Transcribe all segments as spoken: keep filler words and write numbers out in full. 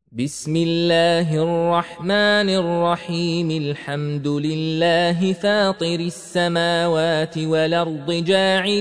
بسم الله الرحمن الرحيم. الحمد لله فاطر السماوات والأرض جاعل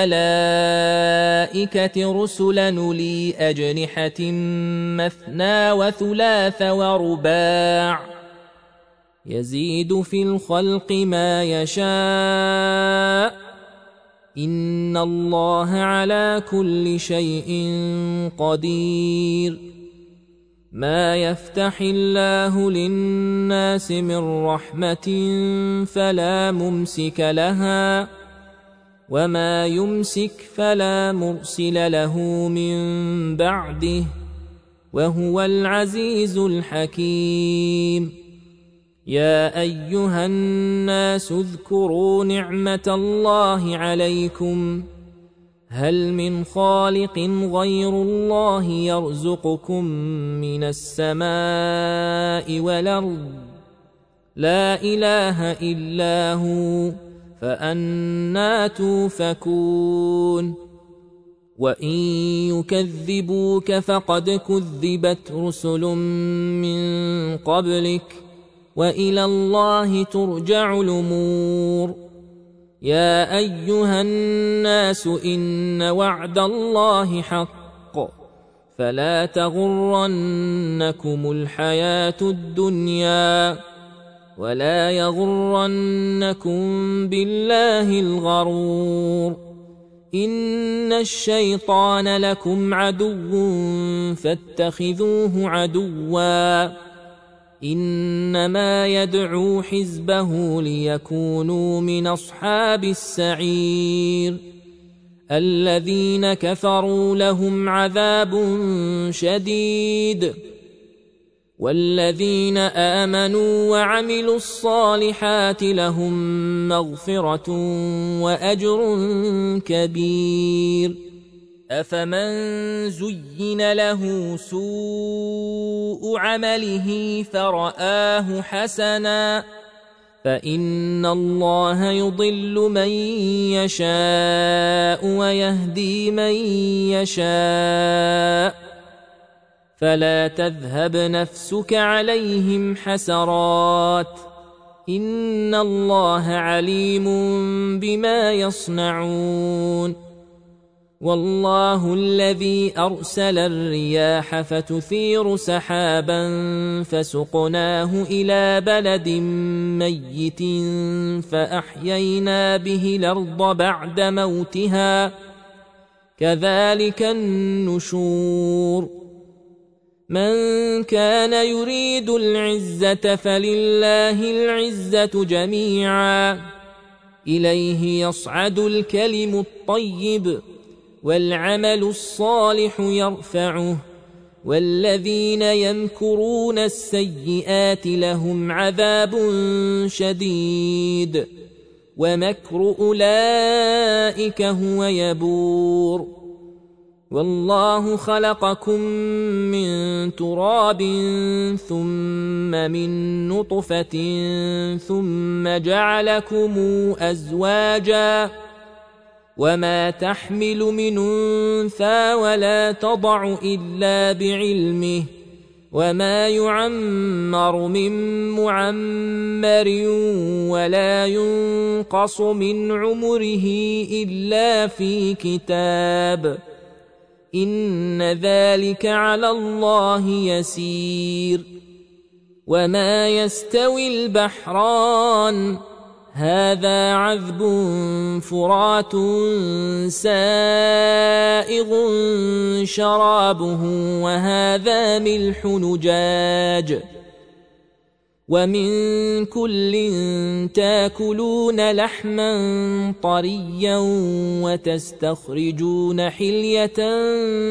الملائكة رسلا أولي أجنحة مثنى وثلاث ورباع يزيد في الخلق ما يشاء إن الله على كل شيء قدير. ما يفتح الله للناس من رحمة فلا ممسك لها وما يمسك فلا مرسل له من بعده وهو العزيز الحكيم. يا أيها الناس اذكروا نعمة الله عليكم هل من خالق غير الله يرزقكم من السماء والأرض لا إله إلا هو فأنى توفكون. وإن يكذبوك فقد كذبت رسل من قبلك وإلى الله ترجع الأمور. يا أيها الناس إن وعد الله حق فلا تغرنكم الحياة الدنيا ولا يغرنكم بالله الغرور. إن الشيطان لكم عدو فاتخذوه عدوا إنما يدعو حزبه ليكونوا من أصحاب السعير. الذين كفروا لهم عذاب شديد والذين آمنوا وعملوا الصالحات لهم مغفرة وأجر كبير. أفمن زين له سوء عمله فرآه حسنا فإن الله يضل من يشاء ويهدي من يشاء فلا تذهب نفسك عليهم حسرات إن الله عليم بما يصنعون. والله الذي أرسل الرياح فتثير سحابا فسقناه إلى بلد ميت فأحيينا به الأرض بعد موتها كذلك النشور. من كان يريد العزة فلله العزة جميعا إليه يصعد الكلم الطيب والعمل الصالح يرفعه والذين يمكرون السيئات لهم عذاب شديد ومكر أولئك هو يبور. والله خلقكم من تراب ثم من نطفة ثم جعلكم أزواجا وما تحمل من أنثى ولا تضع إلا بعلمه وما يعمر من معمر ولا ينقص من عمره إلا في كتاب إن ذلك على الله يسير. وما يستوي البحران هذا عذب فرات سائغ شرابه وهذا ملح نجاج ومن كل تاكلون لحما طريا وتستخرجون حلية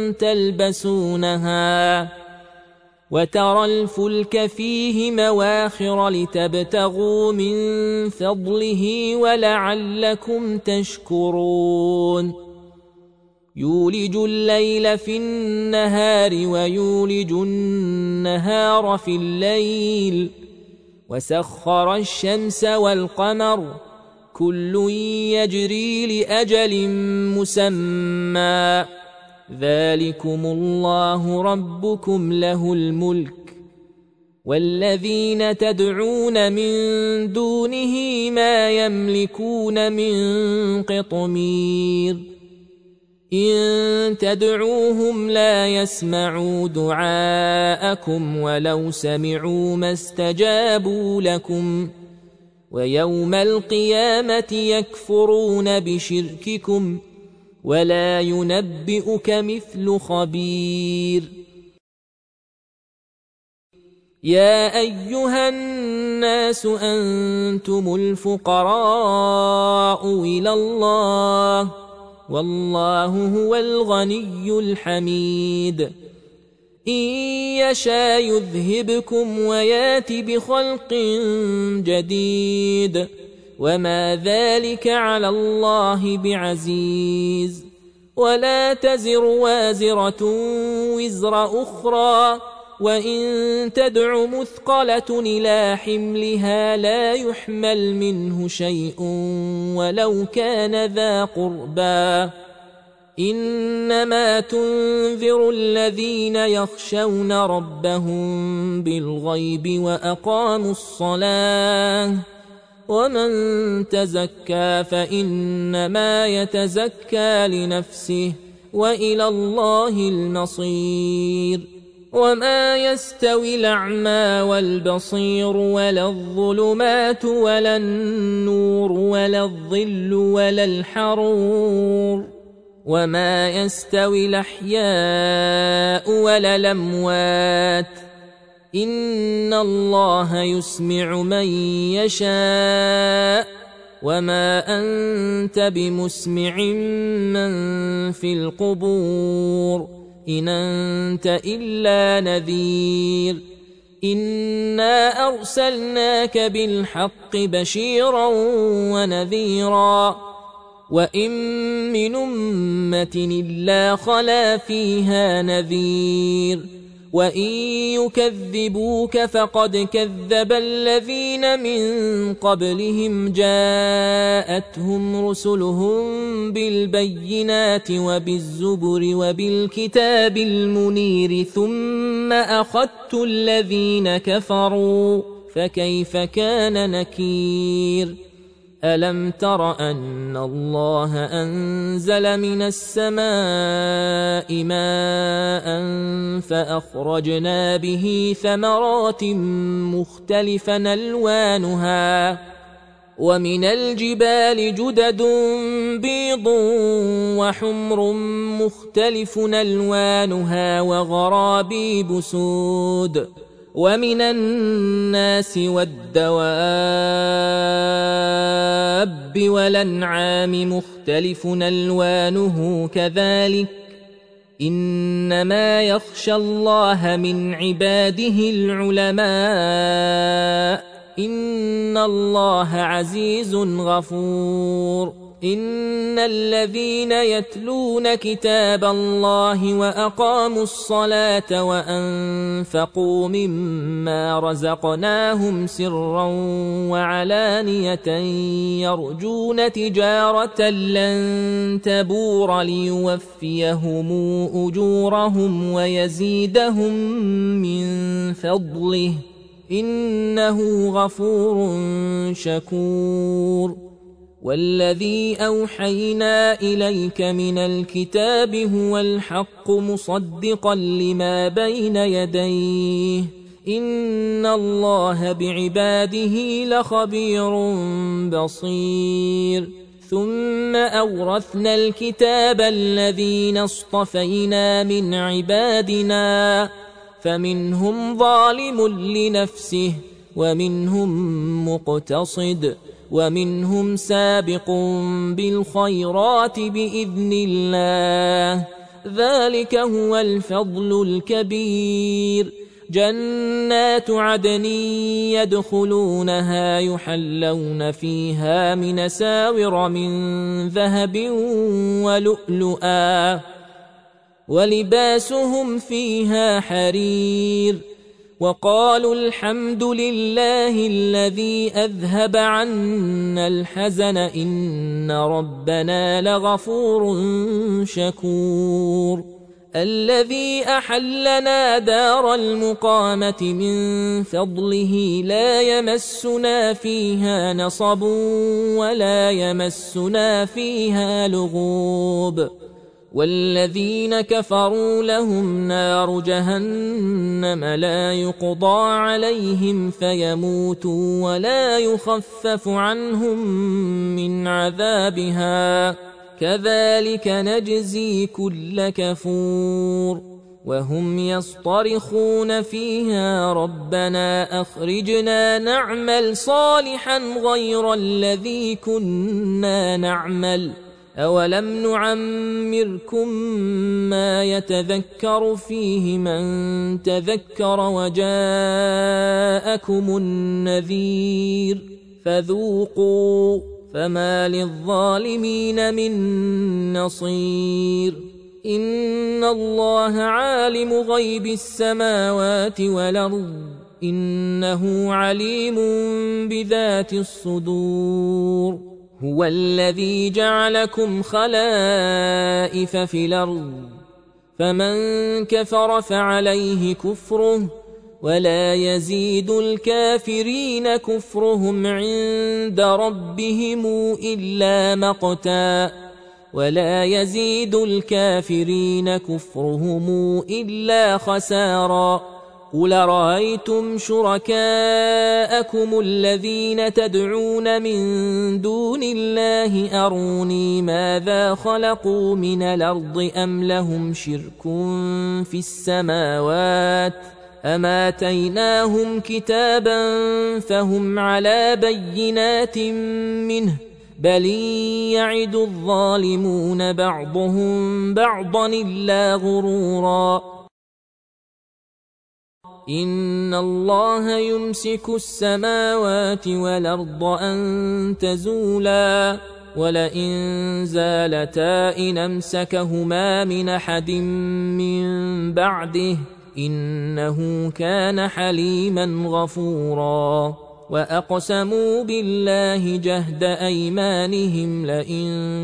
تلبسونها وترى الفلك فيه مواخر لتبتغوا من فضله ولعلكم تشكرون. يولج الليل في النهار ويولج النهار في الليل وسخر الشمس والقمر كل يجري لأجل مسمى ذلكم الله ربكم له الملك والذين تدعون من دونه ما يملكون من قطمير إن تدعوهم لا يسمعوا دعاءكم ولو سمعوا ما استجابوا لكم ويوم القيامة يكفرون بشرككم ولا ينبئك مثل خبير يا أيها الناس أنتم الفقراء إلى الله والله هو الغني الحميد إن يشاء يذهبكم ويات بخلق جديد وما ذلك على الله بعزيز ولا تزر وازرة وزر أخرى وإن تدع مثقلة إلى حملها لا يحمل منه شيء ولو كان ذا قربى إنما تنذر الذين يخشون ربهم بالغيب وأقاموا الصلاة ومن تزكى فإنما يتزكى لنفسه وإلى الله المصير وما يستوي الأعمى والبصير ولا الظلمات ولا النور ولا الظل ولا الحرور وما يستوي الأحياء ولا الأموات إن الله يسمع من يشاء وما أنت بمسمع من في القبور إن أنت إلا نذير إنا أرسلناك بالحق بشيرا ونذيرا وإن من أمة إلا خلا فيها نذير وإن يكذبوك فقد كذب الذين من قبلهم جاءتهم رسلهم بالبينات وبالزبر وبالكتاب المنير ثم أخذت الذين كفروا فكيف كان نكير ألم تر أن الله أنزل من السماء ماء فأخرجنا به ثمرات مختلفا ألوانها ومن الجبال جدد بيض وحمر مختلف ألوانها وغرابيب سود ومن الناس والدواب والأنعام مختلف ألوانه كذلك إنما يخشى الله من عباده العلماء إن الله عزيز غفور إن الذين يتلون كتاب الله وأقاموا الصلاة وأنفقوا مما رزقناهم سرا وعلانية يرجون تجارة لن تبور ليوفيهم أجورهم ويزيدهم من فضله إنه غفور شكور والذي أوحينا إليك من الكتاب هو الحق مصدقا لما بين يديه إن الله بعباده لخبير بصير ثم أورثنا الكتاب الذين اصطفينا من عبادنا فمنهم ظالم لنفسه ومنهم مقتصد ومنهم سابق بالخيرات بإذن الله ذلك هو الفضل الكبير جنات عدن يدخلونها يحلون فيها من أساور من ذهب ولؤلؤا ولباسهم فيها حرير وقالوا الحمد لله الذي أذهب عنا الحزن إن ربنا لغفور شكور الذي أحلنا دار المقامة من فضله لا يمسنا فيها نصب ولا يمسنا فيها لغوب والذين كفروا لهم نار جهنم لا يقضى عليهم فيموتوا ولا يخفف عنهم من عذابها كذلك نجزي كل كفور وهم يصطرخون فيها ربنا أخرجنا نعمل صالحا غير الذي كنا نعمل أولم نعمركم ما يتذكر فيه من تذكر وجاءكم النذير فذوقوا فما للظالمين من نصير إن الله عالم غيب السماوات والأرض إنه عليم بذات الصدور هو الذي جعلكم خلائف في الأرض فمن كفر فعليه كفره ولا يزيد الكافرين كفرهم عند ربهم إلا مقتا ولا يزيد الكافرين كفرهم إلا خسارا قل رأيتم شركاءكم الذين تدعون من دون الله أروني ماذا خلقوا من الأرض أم لهم شرك في السماوات أم آتيناهم كتابا فهم على بينات منه بل يعد الظالمون بعضهم بعضا إلا غرورا إن الله يمسك السماوات والأرض أن تزولا ولئن زالتا إن أمسكهما من أحد من بعده إنه كان حليما غفورا وأقسموا بالله جهد أيمانهم لئن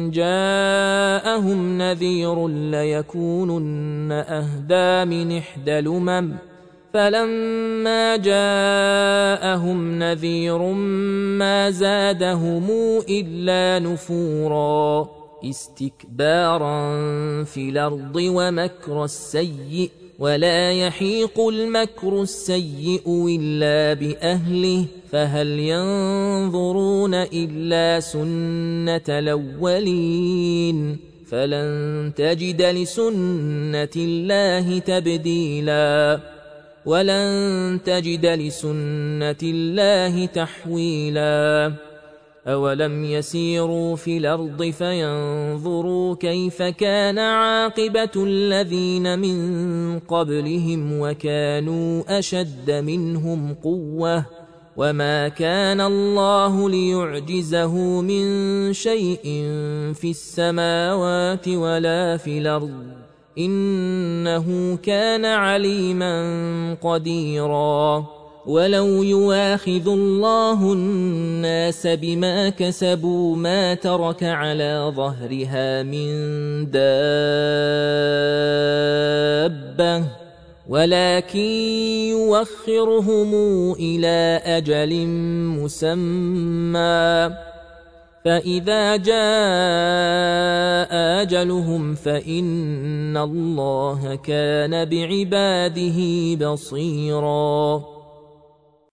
جاءهم نذير ليكونن أهدى من إحدى الأمم فلما جاءهم نذير ما زادهم إلا نفورا استكبارا في الأرض ومكر السيء ولا يحيق المكر السيء إلا بأهله فهل ينظرون إلا سنة الأولين فلن تجد لسنة الله تبديلا ولن تجد لسنة الله تحويلا أولم يسيروا في الأرض فينظروا كيف كان عاقبة الذين من قبلهم وكانوا أشد منهم قوة وما كان الله ليعجزه من شيء في السماوات ولا في الأرض إنه كان عليما قديرا ولو يواخذ الله الناس بما كسبوا ما ترك على ظهرها من دابة ولكن يوخرهم إلى أجل مسمى فإذا جاء أجلهم فإن الله كان بعباده بصيراً